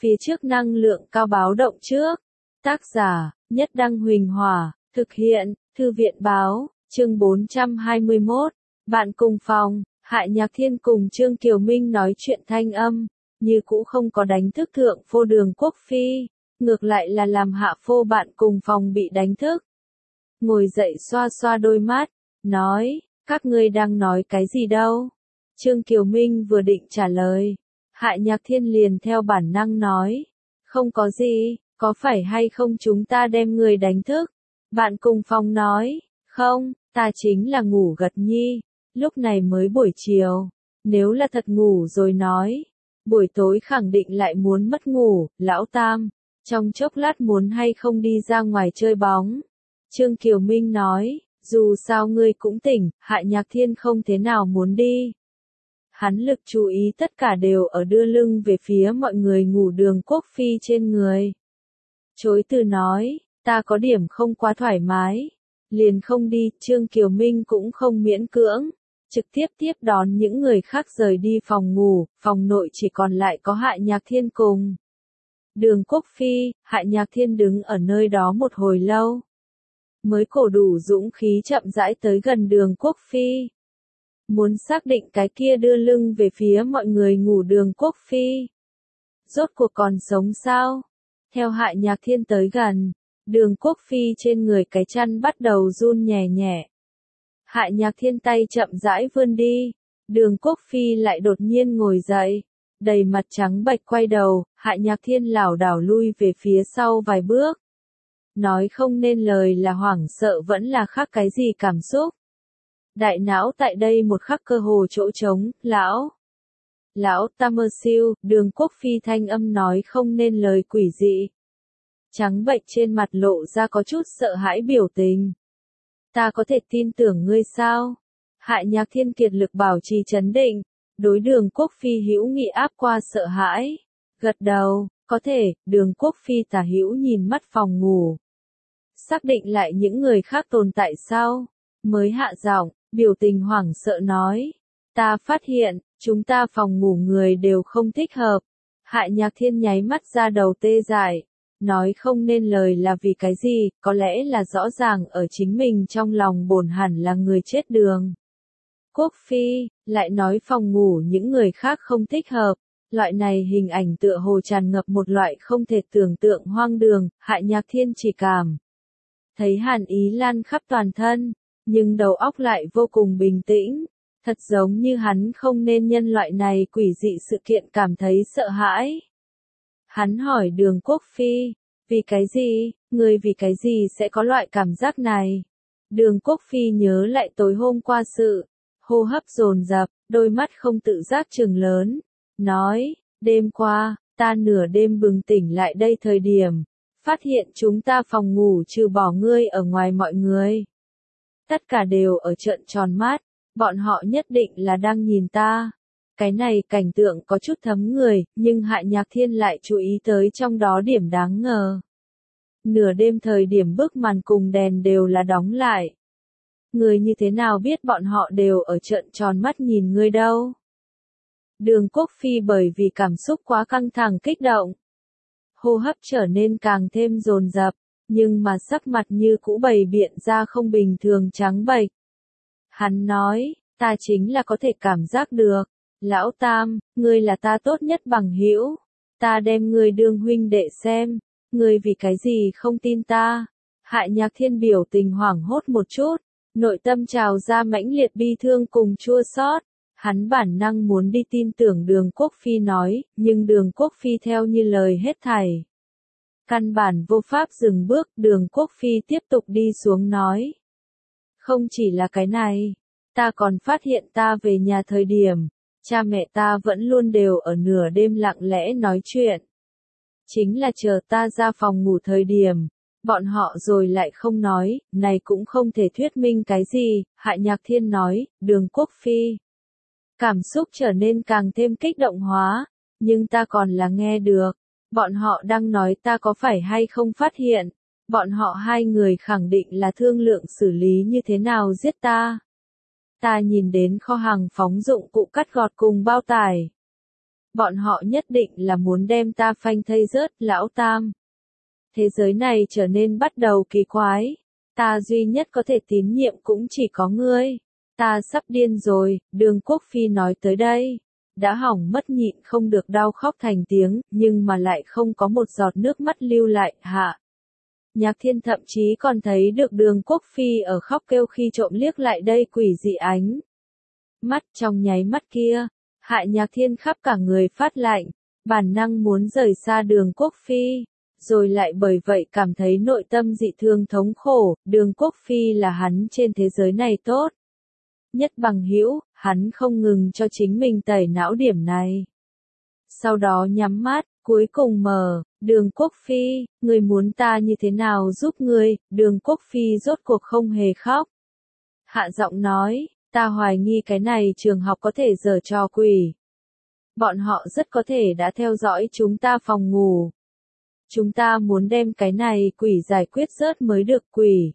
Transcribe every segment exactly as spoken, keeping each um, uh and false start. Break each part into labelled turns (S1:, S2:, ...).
S1: phía trước năng lượng cao báo động trước. Tác giả, Nhất Đăng Huỳnh Hòa, thực hiện, Thư viện Báo, chương bốn trăm hai mươi mốt. Bạn cùng phòng, Hại Nhạc Thiên cùng Trương Kiều Minh nói chuyện thanh âm, như cũ không có đánh thức thượng phô Đường Quốc Phi, ngược lại là làm hạ phô bạn cùng phòng bị đánh thức. Ngồi dậy xoa xoa đôi mắt, nói, các ngươi đang nói cái gì đâu? Trương Kiều Minh vừa định trả lời, Hại Nhạc Thiên liền theo bản năng nói, không có gì, có phải hay không chúng ta đem người đánh thức? Bạn cùng phòng nói, không, ta chính là ngủ gật nhi, lúc này mới buổi chiều, nếu là thật ngủ rồi nói, buổi tối khẳng định lại muốn mất ngủ, lão tam, trong chốc lát muốn hay không đi ra ngoài chơi bóng. Trương Kiều Minh nói, dù sao ngươi cũng tỉnh, Hại Nhạc Thiên không thế nào muốn đi. Hắn lực chú ý tất cả đều ở đưa lưng về phía mọi người ngủ Đường Quốc Phi trên người. Chối từ nói, ta có điểm không quá thoải mái, liền không đi, Trương Kiều Minh cũng không miễn cưỡng, trực tiếp tiếp đón những người khác rời đi phòng ngủ, phòng nội chỉ còn lại có Hại Nhạc Thiên cùng Đường Quốc Phi. Hại Nhạc Thiên đứng ở nơi đó một hồi lâu, mới cổ đủ dũng khí chậm rãi tới gần Đường Quốc Phi. Muốn xác định cái kia đưa lưng về phía mọi người ngủ Đường Quốc Phi rốt cuộc còn sống sao? Theo Hại Nhạc Thiên tới gần, Đường Quốc Phi trên người cái chăn bắt đầu run nhẹ nhẹ. Hại Nhạc Thiên tay chậm rãi vươn đi, Đường Quốc Phi lại đột nhiên ngồi dậy, đầy mặt trắng bệch quay đầu, Hại Nhạc Thiên lảo đảo lui về phía sau vài bước. Nói không nên lời là hoảng sợ vẫn là khác cái gì cảm xúc. Đại não tại đây một khắc cơ hồ chỗ trống, lão. Lão ta mơ siêu, Đường Quốc Phi thanh âm nói không nên lời quỷ dị. Trắng bệch trên mặt lộ ra có chút sợ hãi biểu tình. Ta có thể tin tưởng ngươi sao? Hại Nhạc Thiên kiệt lực bảo trì trấn định, đối Đường Quốc Phi hữu nghị áp qua sợ hãi. Gật đầu, có thể, Đường Quốc Phi tà hữu nhìn mắt phòng ngủ. Xác định lại những người khác tồn tại sao? Mới hạ giọng, biểu tình hoảng sợ nói. Ta phát hiện, chúng ta phòng ngủ người đều không thích hợp. Hại Nhạc Thiên nháy mắt ra đầu tê dại. Nói không nên lời là vì cái gì, có lẽ là rõ ràng ở chính mình trong lòng bổn hẳn là người chết Đường Quốc Phi, lại nói phòng ngủ những người khác không thích hợp. Loại này hình ảnh tựa hồ tràn ngập một loại không thể tưởng tượng hoang đường, Hại Nhạc Thiên chỉ cảm thấy hàn ý lan khắp toàn thân, nhưng đầu óc lại vô cùng bình tĩnh, thật giống như hắn không nên nhân loại này quỷ dị sự kiện cảm thấy sợ hãi. Hắn hỏi Đường Quốc Phi, vì cái gì, người vì cái gì sẽ có loại cảm giác này? Đường Quốc Phi nhớ lại tối hôm qua sự, hô hấp dồn dập, đôi mắt không tự giác trừng lớn, nói, đêm qua, ta nửa đêm bừng tỉnh lại đây thời điểm, phát hiện chúng ta phòng ngủ trừ bỏ ngươi ở ngoài mọi người. Tất cả đều ở trợn tròn mắt, bọn họ nhất định là đang nhìn ta. Cái này cảnh tượng có chút thấm người, nhưng Hại Nhạc Thiên lại chú ý tới trong đó điểm đáng ngờ. Nửa đêm thời điểm bức màn cùng đèn đều là đóng lại. Người như thế nào biết bọn họ đều ở trợn tròn mắt nhìn ngươi đâu? Đường Quốc Phi bởi vì cảm xúc quá căng thẳng kích động, hô hấp trở nên càng thêm dồn dập, nhưng mà sắc mặt như cũ bày biện ra không bình thường trắng bệch. Hắn nói, ta chính là có thể cảm giác được, lão tam, ngươi là ta tốt nhất bằng hữu, ta đem ngươi đương huynh đệ xem, ngươi vì cái gì không tin ta? Hại Nhạc Thiên biểu tình hoảng hốt một chút, nội tâm trào ra mãnh liệt bi thương cùng chua xót. Hắn bản năng muốn đi tin tưởng Đường Quốc Phi nói, nhưng Đường Quốc Phi theo như lời hết thảy. Căn bản vô pháp dừng bước, Đường Quốc Phi tiếp tục đi xuống nói. Không chỉ là cái này, ta còn phát hiện ta về nhà thời điểm, cha mẹ ta vẫn luôn đều ở nửa đêm lặng lẽ nói chuyện. Chính là chờ ta ra phòng ngủ thời điểm, bọn họ rồi lại không nói, này cũng không thể thuyết minh cái gì, Hại Nhạc Thiên nói, Đường Quốc Phi. Cảm xúc trở nên càng thêm kích động hóa, nhưng ta còn là nghe được. Bọn họ đang nói ta có phải hay không phát hiện. Bọn họ hai người khẳng định là thương lượng xử lý như thế nào giết ta. Ta nhìn đến kho hàng phóng dụng cụ cắt gọt cùng bao tải. Bọn họ nhất định là muốn đem ta phanh thây rớt, lão tam. Thế giới này trở nên bắt đầu kỳ quái. Ta duy nhất có thể tín nhiệm cũng chỉ có ngươi. Ta sắp điên rồi, Đường Quốc Phi nói tới đây. Đã hỏng mất nhịn không được đau khóc thành tiếng, nhưng mà lại không có một giọt nước mắt lưu lại, hạ. Nhạc Thiên thậm chí còn thấy được Đường Quốc Phi ở khóc kêu khi trộm liếc lại đây quỷ dị ánh. Mắt trong nháy mắt kia, Hạ Nhạc Thiên khắp cả người phát lạnh, bản năng muốn rời xa Đường Quốc Phi, rồi lại bởi vậy cảm thấy nội tâm dị thường thống khổ, Đường Quốc Phi là hắn trên thế giới này tốt. Nhất bằng hữu, hắn không ngừng cho chính mình tẩy não điểm này. Sau đó nhắm mắt, cuối cùng mở, Đường Quốc Phi, người muốn ta như thế nào giúp ngươi, Đường Quốc Phi rốt cuộc không hề khóc. Hạ giọng nói, ta hoài nghi cái này trường học có thể giở trò quỷ. Bọn họ rất có thể đã theo dõi chúng ta phòng ngủ. Chúng ta muốn đem cái này quỷ giải quyết rớt mới được quỷ.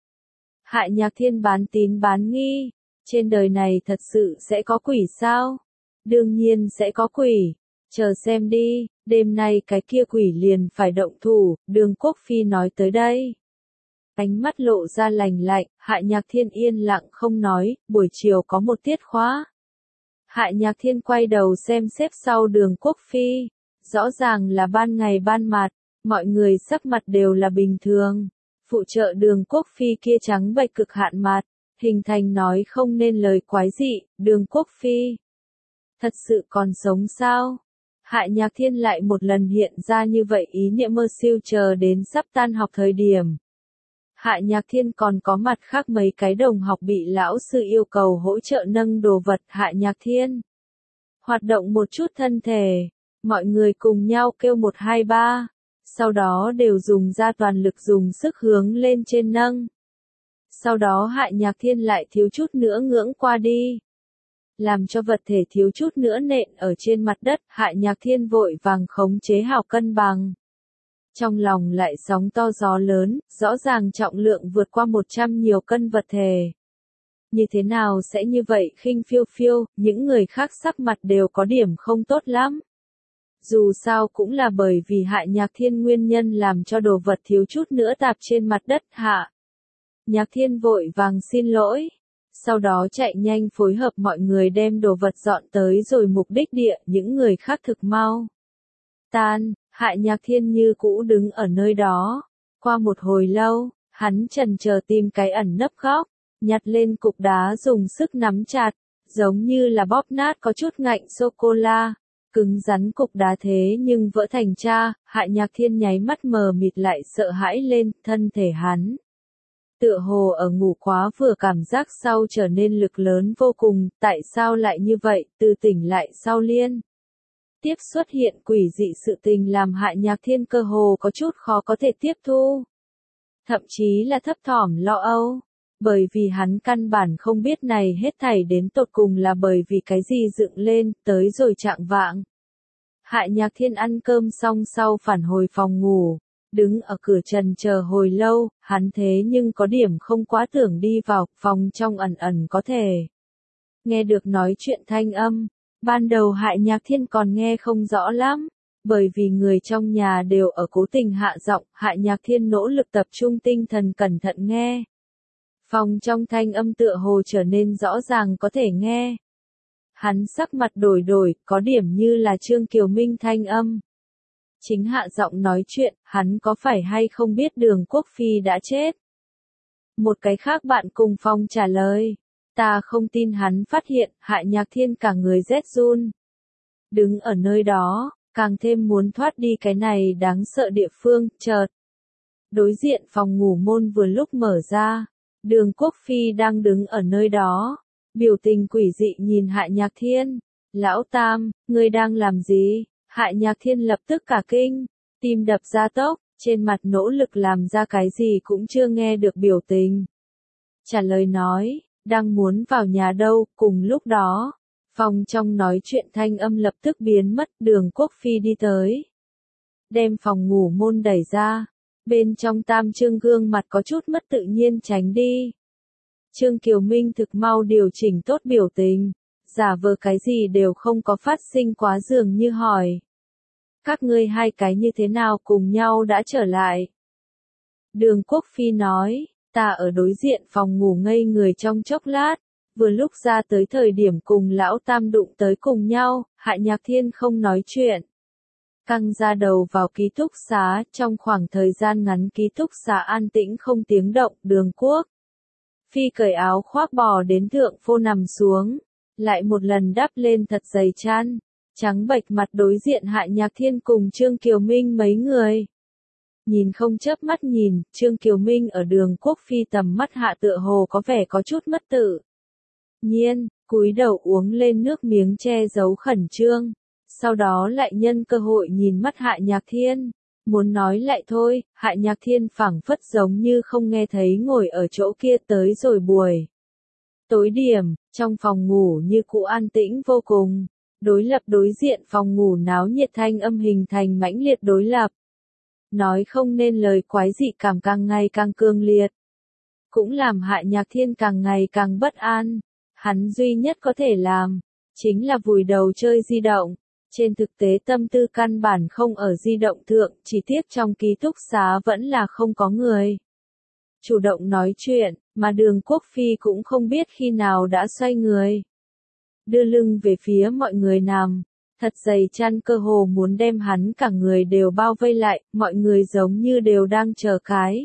S1: Hạ Nhạc Thiên bán tín bán nghi. Trên đời này thật sự sẽ có quỷ sao? Đương nhiên sẽ có quỷ. Chờ xem đi, đêm nay cái kia quỷ liền phải động thủ, Đường Quốc Phi nói tới đây. Ánh mắt lộ ra lành lạnh, Hạ Nhạc Thiên yên lặng không nói, buổi chiều có một tiết khóa. Hạ Nhạc Thiên quay đầu xem xếp sau Đường Quốc Phi. Rõ ràng là ban ngày ban mặt, mọi người sắc mặt đều là bình thường. Phụ trợ Đường Quốc Phi kia trắng bệch cực hạn mặt. Hình thành nói không nên lời quái dị, Đường Quốc Phi. Thật sự còn sống sao? Hạ Nhạc Thiên lại một lần hiện ra như vậy ý niệm mơ siêu chờ đến sắp tan học thời điểm. Hạ Nhạc Thiên còn có mặt khác mấy cái đồng học bị lão sư yêu cầu hỗ trợ nâng đồ vật. Hạ Nhạc Thiên hoạt động một chút thân thể, mọi người cùng nhau kêu một hai ba, sau đó đều dùng ra toàn lực dùng sức hướng lên trên nâng. Sau đó Hạ Nhạc Thiên lại thiếu chút nữa ngưỡng qua đi. Làm cho vật thể thiếu chút nữa nện ở trên mặt đất, Hạ Nhạc Thiên vội vàng khống chế hào cân bằng. Trong lòng lại sóng to gió lớn, rõ ràng trọng lượng vượt qua một trăm nhiều cân vật thể. Như thế nào sẽ như vậy khinh phiêu phiêu, những người khác sắc mặt đều có điểm không tốt lắm. Dù sao cũng là bởi vì Hạ Nhạc Thiên nguyên nhân làm cho đồ vật thiếu chút nữa tạp trên mặt đất. Hạ Nhạc Thiên vội vàng xin lỗi. Sau đó chạy nhanh phối hợp mọi người đem đồ vật dọn tới rồi mục đích địa, những người khác thực mau tan. Hạ Nhạc Thiên như cũ đứng ở nơi đó. Qua một hồi lâu, hắn chần chờ tìm cái ẩn nấp góc, nhặt lên cục đá dùng sức nắm chặt, giống như là bóp nát có chút ngạnh sô-cô-la. Cứng rắn cục đá thế nhưng vỡ thành tra, Hạ Nhạc Thiên nháy mắt mờ mịt lại sợ hãi lên, thân thể hắn. Tựa hồ ở ngủ quá vừa cảm giác sau trở nên lực lớn vô cùng, tại sao lại như vậy, từ tỉnh lại sau liên. Tiếp xuất hiện quỷ dị sự tình làm Hạ Nhạc Thiên cơ hồ có chút khó có thể tiếp thu. Thậm chí là thấp thỏm lo âu, bởi vì hắn căn bản không biết này hết thảy đến tột cùng là bởi vì cái gì dựng lên, tới rồi trạng vạng. Hạ Nhạc Thiên ăn cơm xong sau phản hồi phòng ngủ, đứng ở cửa trần chờ hồi lâu, hắn thế nhưng có điểm không quá tưởng đi vào, phòng trong ẩn ẩn có thể nghe được nói chuyện thanh âm. Ban đầu Hạ Nhạc Thiên còn nghe không rõ lắm, bởi vì người trong nhà đều ở cố tình hạ giọng, Hạ Nhạc Thiên nỗ lực tập trung tinh thần cẩn thận nghe. Phòng trong thanh âm tựa hồ trở nên rõ ràng có thể nghe. Hắn sắc mặt đổi đổi, có điểm như là Trương Kiều Minh thanh âm. Chính hạ giọng nói chuyện, hắn có phải hay không biết Đường Quốc Phi đã chết? Một cái khác bạn cùng phòng trả lời. Ta không tin hắn phát hiện, Hạ Nhạc Thiên cả người rét run. Đứng ở nơi đó, càng thêm muốn thoát đi cái này đáng sợ địa phương, chợt. Đối diện phòng ngủ môn vừa lúc mở ra, Đường Quốc Phi đang đứng ở nơi đó, biểu tình quỷ dị nhìn Hạ Nhạc Thiên. Lão Tam, ngươi đang làm gì? Hạ Nhạc Thiên lập tức cả kinh, tim đập ra tốc, trên mặt nỗ lực làm ra cái gì cũng chưa nghe được biểu tình. Trả lời nói. Đang muốn vào nhà đâu, cùng lúc đó, phòng trong nói chuyện thanh âm lập tức biến mất, Đường Quốc Phi đi tới. Đem phòng ngủ môn đẩy ra, bên trong Tam Trương gương mặt có chút mất tự nhiên tránh đi. Trương Kiều Minh thực mau điều chỉnh tốt biểu tình, giả vờ cái gì đều không có phát sinh quá dường như hỏi. Các ngươi hai cái như thế nào cùng nhau đã trở lại? Đường Quốc Phi nói, ta ở đối diện phòng ngủ ngây người trong chốc lát, vừa lúc ra tới thời điểm cùng lão tam đụng tới cùng nhau, Hạ Nhạc Thiên không nói chuyện. Căng ra đầu vào ký túc xá, trong khoảng thời gian ngắn ký túc xá an tĩnh không tiếng động, Đường Quốc Phi cởi áo khoác bò đến thượng phô nằm xuống, lại một lần đắp lên thật dày chăn, trắng bệch mặt đối diện Hạ Nhạc Thiên cùng Trương Kiều Minh mấy người. Nhìn không chớp mắt nhìn, Trương Kiều Minh ở Đường Quốc Phi tầm mắt hạ tựa hồ có vẻ có chút mất tự nhiên, cúi đầu uống lên nước miếng che giấu khẩn trương, sau đó lại nhân cơ hội nhìn mắt Hạ Nhạc Thiên, muốn nói lại thôi, Hạ Nhạc Thiên phảng phất giống như không nghe thấy ngồi ở chỗ kia tới rồi buổi. Tối điểm, trong phòng ngủ như cũ an tĩnh vô cùng, đối lập đối diện phòng ngủ náo nhiệt thanh âm hình thành mãnh liệt đối lập. Nói không nên lời quái dị cảm càng ngày càng cương liệt. Cũng làm Hạ Nhạc Thiên càng ngày càng bất an. Hắn duy nhất có thể làm, chính là vùi đầu chơi di động. Trên thực tế tâm tư căn bản không ở di động thượng, chỉ tiếc trong ký túc xá vẫn là không có người. Chủ động nói chuyện, mà Đường Quốc Phi cũng không biết khi nào đã xoay người. Đưa lưng về phía mọi người nằm. Thật dày chăn cơ hồ muốn đem hắn cả người đều bao vây lại, mọi người giống như đều đang chờ cái.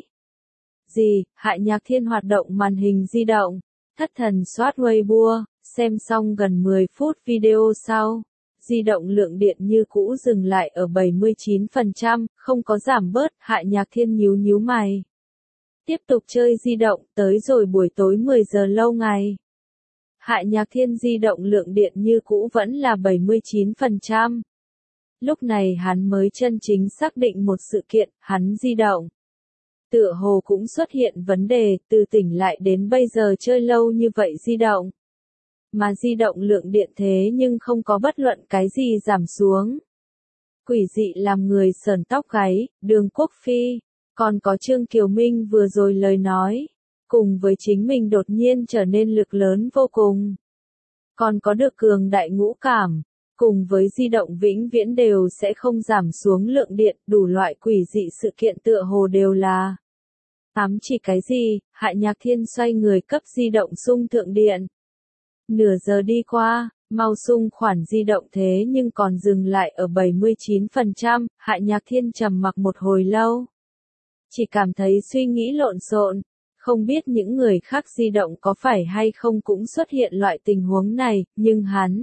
S1: Gì, Hạ Nhạc Thiên hoạt động màn hình di động, thất thần soát Weibo, xem xong gần mười phút video sau. Di động lượng điện như cũ dừng lại ở bảy mươi chín phần trăm, không có giảm bớt, Hạ Nhạc Thiên nhíu nhíu mày. Tiếp tục chơi di động, tới rồi buổi tối mười giờ lâu ngày. Hạ Nhạc Thiên di động lượng điện như cũ vẫn là bảy mươi chín phần trăm. Lúc này hắn mới chân chính xác định một sự kiện, hắn di động. Tựa hồ cũng xuất hiện vấn đề, từ tỉnh lại đến bây giờ chơi lâu như vậy di động. Mà di động lượng điện thế nhưng không có bất luận cái gì giảm xuống. Quỷ dị làm người sờn tóc gáy, Đường Quốc Phi, còn có Trương Kiều Minh vừa rồi lời nói. Cùng với chính mình đột nhiên trở nên lực lớn vô cùng. Còn có được cường đại ngũ cảm, cùng với di động vĩnh viễn đều sẽ không giảm xuống lượng điện, đủ loại quỷ dị sự kiện tựa hồ đều là. Ám chỉ cái gì, Hạ Nhạc Thiên xoay người cấp di động sung thượng điện. Nửa giờ đi qua, mau sung khoản di động thế nhưng còn dừng lại ở bảy mươi chín phần trăm, Hạ Nhạc Thiên trầm mặc một hồi lâu. Chỉ cảm thấy suy nghĩ lộn xộn. Không biết những người khác di động có phải hay không cũng xuất hiện loại tình huống này, nhưng hắn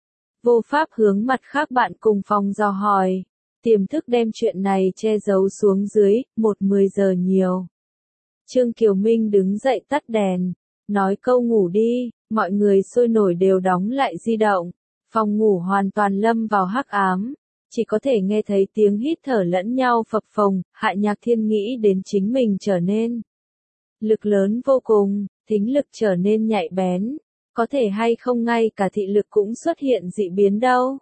S1: vô pháp hướng mặt khác bạn cùng phòng dò hỏi. Tiềm thức đem chuyện này che giấu xuống dưới, một mười giờ nhiều. Trương Kiều Minh đứng dậy tắt đèn, nói câu ngủ đi, mọi người sôi nổi đều đóng lại di động. Phòng ngủ hoàn toàn lâm vào hắc ám, chỉ có thể nghe thấy tiếng hít thở lẫn nhau phập phồng, Hạ Nhạc Thiên nghĩ đến chính mình trở nên lực lớn vô cùng, thính lực trở nên nhạy bén, có thể hay không ngay cả thị lực cũng xuất hiện dị biến đâu.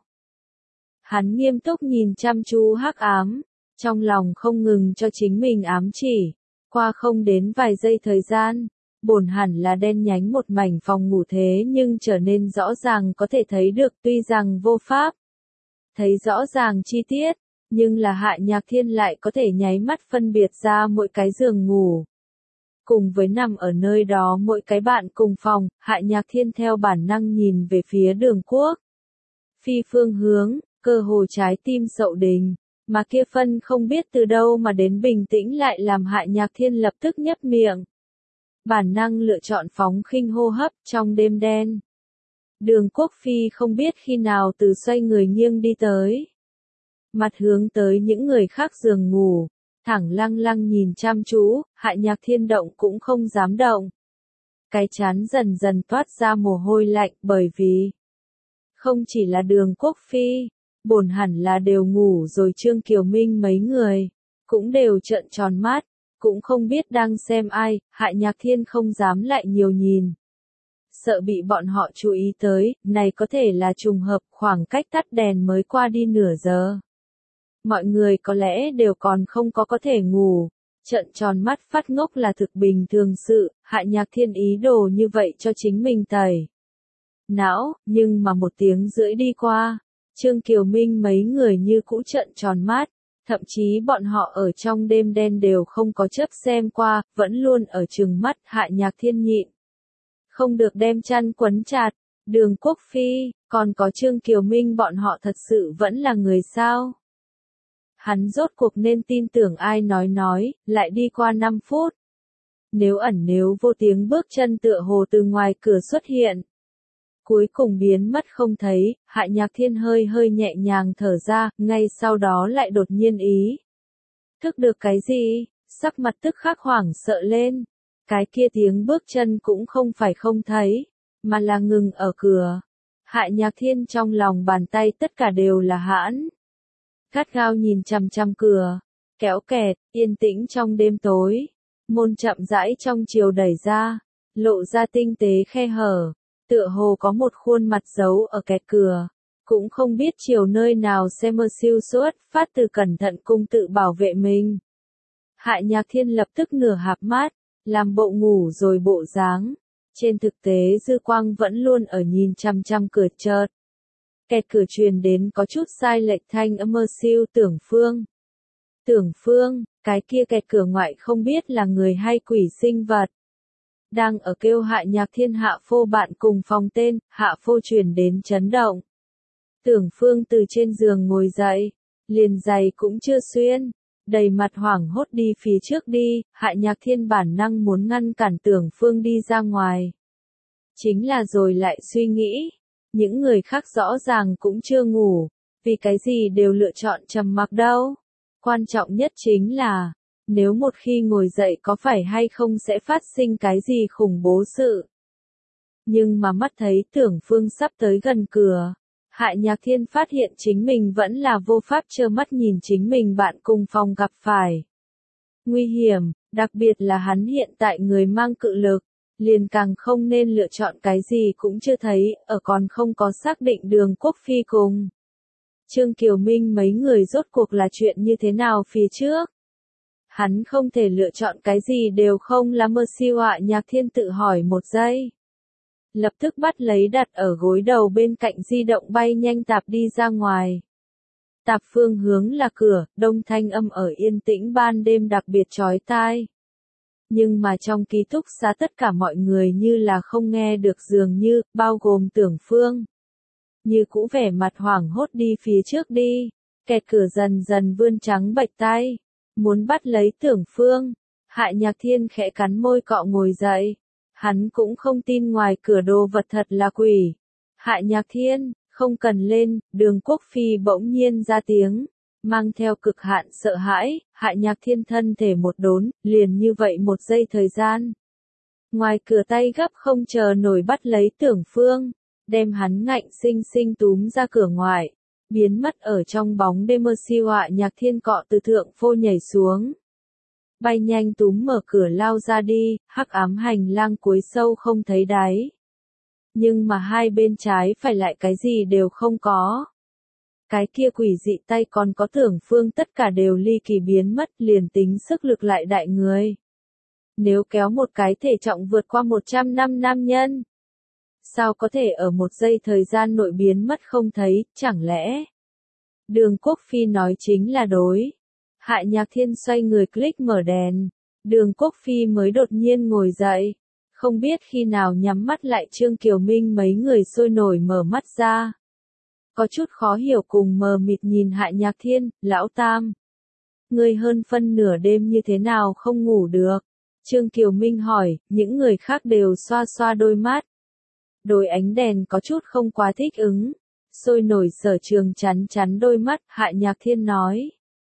S1: Hắn nghiêm túc nhìn chăm chú hắc ám, trong lòng không ngừng cho chính mình ám chỉ, qua không đến vài giây thời gian, bổn hẳn là đen nhánh một mảnh phòng ngủ thế nhưng trở nên rõ ràng có thể thấy được tuy rằng vô pháp. Thấy rõ ràng chi tiết, nhưng là Hạ Nhạc Thiên lại có thể nháy mắt phân biệt ra mỗi cái giường ngủ. Cùng với nằm ở nơi đó mỗi cái bạn cùng phòng, Hạ Nhạc Thiên theo bản năng nhìn về phía Đường Quốc Phi phương hướng, cơ hồ trái tim sậu đình, mà kia phân không biết từ đâu mà đến bình tĩnh lại làm Hạ Nhạc Thiên lập tức nhấp miệng. Bản năng lựa chọn phóng khinh hô hấp trong đêm đen. Đường Quốc Phi không biết khi nào từ xoay người nghiêng đi tới. Mặt hướng tới những người khác giường ngủ. Thẳng lăng lăng nhìn chăm chú, Hạ Nhạc Thiên động cũng không dám động. Cái chán dần dần toát ra mồ hôi lạnh bởi vì không chỉ là Đường Quốc Phi, bổn hẳn là đều ngủ rồi Trương Kiều Minh mấy người, cũng đều trợn tròn mắt, cũng không biết đang xem ai, Hạ Nhạc Thiên không dám lại nhiều nhìn. Sợ bị bọn họ chú ý tới, này có thể là trùng hợp khoảng cách tắt đèn mới qua đi nửa giờ. Mọi người có lẽ đều còn không có có thể ngủ, trợn tròn mắt phát ngốc là thực bình thường sự, Hạ Nhạc Thiên ý đồ như vậy cho chính mình tẩy. não, nhưng mà một tiếng rưỡi đi qua, Trương Kiều Minh mấy người như cũ trợn tròn mắt, thậm chí bọn họ ở trong đêm đen đều không có chớp xem qua, vẫn luôn ở trừng mắt. Hạ Nhạc Thiên nhịn không được đem chăn quấn chặt, Đường Quốc Phi, còn có Trương Kiều Minh bọn họ thật sự vẫn là người sao? Hắn rốt cuộc nên tin tưởng ai nói nói, lại đi qua năm phút. Nếu ẩn nếu vô tiếng bước chân tựa hồ từ ngoài cửa xuất hiện. Cuối cùng biến mất không thấy, Hạ Nhạc Thiên hơi hơi nhẹ nhàng thở ra, ngay sau đó lại đột nhiên ý. Thức được cái gì, sắc mặt tức khắc hoảng sợ lên. Cái kia tiếng bước chân cũng không phải không thấy, mà là ngừng ở cửa. Hạ Nhạc Thiên trong lòng bàn tay tất cả đều là hãn. Gắt gao nhìn chằm chằm cửa, kéo kẹt, yên tĩnh trong đêm tối. Môn chậm rãi trong chiều đẩy ra, lộ ra tinh tế khe hở, tựa hồ có một khuôn mặt giấu ở kẹt cửa. Cũng không biết chiều nơi nào xe mơ siêu suốt, phát từ cẩn thận cung tự bảo vệ mình. Hạ Nhạc Thiên lập tức nửa hạp mắt, làm bộ ngủ rồi bộ dáng. Trên thực tế dư quang vẫn luôn ở nhìn chăm chăm cửa chợt. Kẹt cửa truyền đến có chút sai lệch thanh âm mơ siêu Tưởng Phương. Tưởng Phương, cái kia kẹt cửa ngoại không biết là người hay quỷ sinh vật. Đang ở kêu Hạ Nhạc Thiên hạ phô bạn cùng phòng tên, hạ phô truyền đến chấn động. Tưởng Phương từ trên giường ngồi dậy, liền giày cũng chưa xuyên, đầy mặt hoảng hốt đi phía trước đi. Hạ Nhạc Thiên bản năng muốn ngăn cản Tưởng Phương đi ra ngoài. Chính là rồi lại suy nghĩ, những người khác rõ ràng cũng chưa ngủ, vì cái gì đều lựa chọn trầm mặc đâu. Quan trọng nhất chính là, nếu một khi ngồi dậy có phải hay không sẽ phát sinh cái gì khủng bố sự. Nhưng mà mắt thấy Tưởng Phương sắp tới gần cửa, Hạ Nhạc Thiên phát hiện chính mình vẫn là vô pháp trơ mắt nhìn chính mình bạn cùng phòng gặp phải. Nguy hiểm, đặc biệt là hắn hiện tại người mang cự lực, liền càng không nên lựa chọn cái gì cũng chưa thấy, ở còn không có xác định Đường Quốc Phi cùng Trương Kiều Minh mấy người rốt cuộc là chuyện như thế nào phía trước. Hắn không thể lựa chọn cái gì đều không là mơ siêu. Hạ Nhạc Thiên tự hỏi một giây. Lập tức bắt lấy đặt ở gối đầu bên cạnh di động bay nhanh tạp đi ra ngoài. Tạp phương hướng là cửa, đông thanh âm ở yên tĩnh ban đêm đặc biệt chói tai. Nhưng mà trong ký túc xá tất cả mọi người như là không nghe được dường như, bao gồm Tưởng Phương. Như cũ vẻ mặt hoảng hốt đi phía trước đi, kẹt cửa dần dần vươn trắng bệch tay, muốn bắt lấy Tưởng Phương. Hạ Nhạc Thiên khẽ cắn môi cọ ngồi dậy, hắn cũng không tin ngoài cửa đồ vật thật là quỷ. Hạ Nhạc Thiên, không cần lên, Đường Quốc Phi bỗng nhiên ra tiếng, mang theo cực hạn sợ hãi. Hạ Nhạc Thiên thân thể một đốn, liền như vậy một giây thời gian. Ngoài cửa tay gấp không chờ nổi bắt lấy Tưởng Phương, đem hắn ngạnh sinh sinh túm ra cửa ngoài, biến mất ở trong bóng đêm mơ siêu. Hạ Nhạc Thiên cọ từ thượng phô nhảy xuống, bay nhanh túm mở cửa lao ra đi, hắc ám hành lang cuối sâu không thấy đáy. Nhưng mà hai bên trái phải lại cái gì đều không có. Cái kia quỷ dị tay còn có Tưởng Phương tất cả đều ly kỳ biến mất, liền tính sức lực lại đại người. Nếu kéo một cái thể trọng vượt qua một trăm năm nam nhân, sao có thể ở một giây thời gian nội biến mất không thấy, chẳng lẽ Đường Quốc Phi nói chính là đối. Hạ Nhạc Thiên xoay người click mở đèn, Đường Quốc Phi mới đột nhiên ngồi dậy, không biết khi nào nhắm mắt lại. Trương Kiều Minh mấy người sôi nổi mở mắt ra, có chút khó hiểu cùng mờ mịt nhìn Hạ Nhạc Thiên. Lão Tam, ngươi hơn phân nửa đêm như thế nào không ngủ được? Trương Kiều Minh hỏi. Những người khác đều xoa xoa đôi mắt. Đôi ánh đèn có chút không quá thích ứng, sôi nổi Sở Trường chắn chắn đôi mắt. Hạ Nhạc Thiên nói,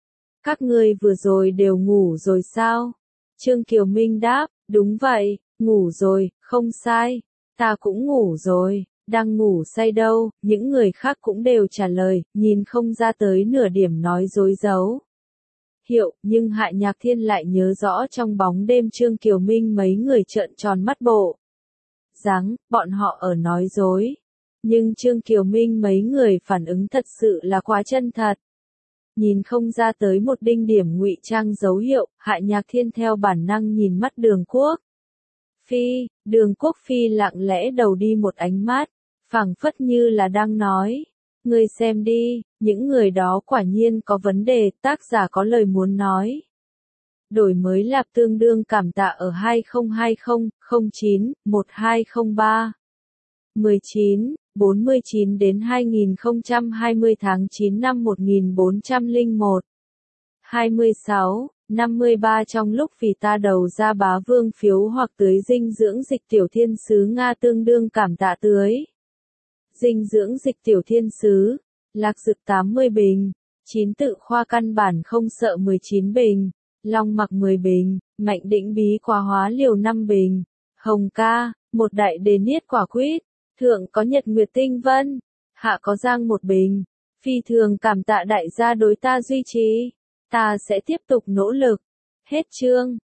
S1: các ngươi vừa rồi đều ngủ rồi sao? Trương Kiều Minh đáp, đúng vậy, ngủ rồi, không sai, ta cũng ngủ rồi, đang ngủ say đâu. Những người khác cũng đều trả lời, nhìn không ra tới nửa điểm nói dối giấu hiệu. Nhưng Hạ Nhạc Thiên lại nhớ rõ trong bóng đêm Trương Kiều Minh mấy người trợn tròn mắt bộ dáng, bọn họ ở nói dối. Nhưng Trương Kiều Minh mấy người phản ứng thật sự là quá chân thật, nhìn không ra tới một đinh điểm ngụy trang dấu hiệu. Hạ Nhạc Thiên theo bản năng nhìn mắt Đường Quốc Phi, Đường Quốc Phi lặng lẽ đầu đi một ánh mắt, phảng phất như là đang nói. Ngươi xem đi, những người đó quả nhiên có vấn đề, tác giả có lời muốn nói. Đổi mới lạp tương đương cảm tạ ở hai không hai không, không chín, một hai không ba. mười chín, bốn mươi chín đến hai nghìn không trăm hai mươi tháng chín năm một nghìn bốn trăm lẻ một. hai mươi sáu, năm mươi ba trong lúc vì ta đầu ra bá vương phiếu hoặc tưới dinh dưỡng dịch tiểu thiên sứ Nga tương đương cảm tạ tưới. Dinh dưỡng dịch tiểu thiên sứ, lạc dược tám mươi bình, chín tự khoa căn bản không sợ mười chín bình, long mặc mười bình, mạnh đĩnh bí quá hóa liều năm bình, hồng ca, một đại đế niết quả quýt, thượng có nhật nguyệt tinh vân, hạ có giang một bình, phi thường cảm tạ đại gia đối ta duy trì, ta sẽ tiếp tục nỗ lực. Hết chương.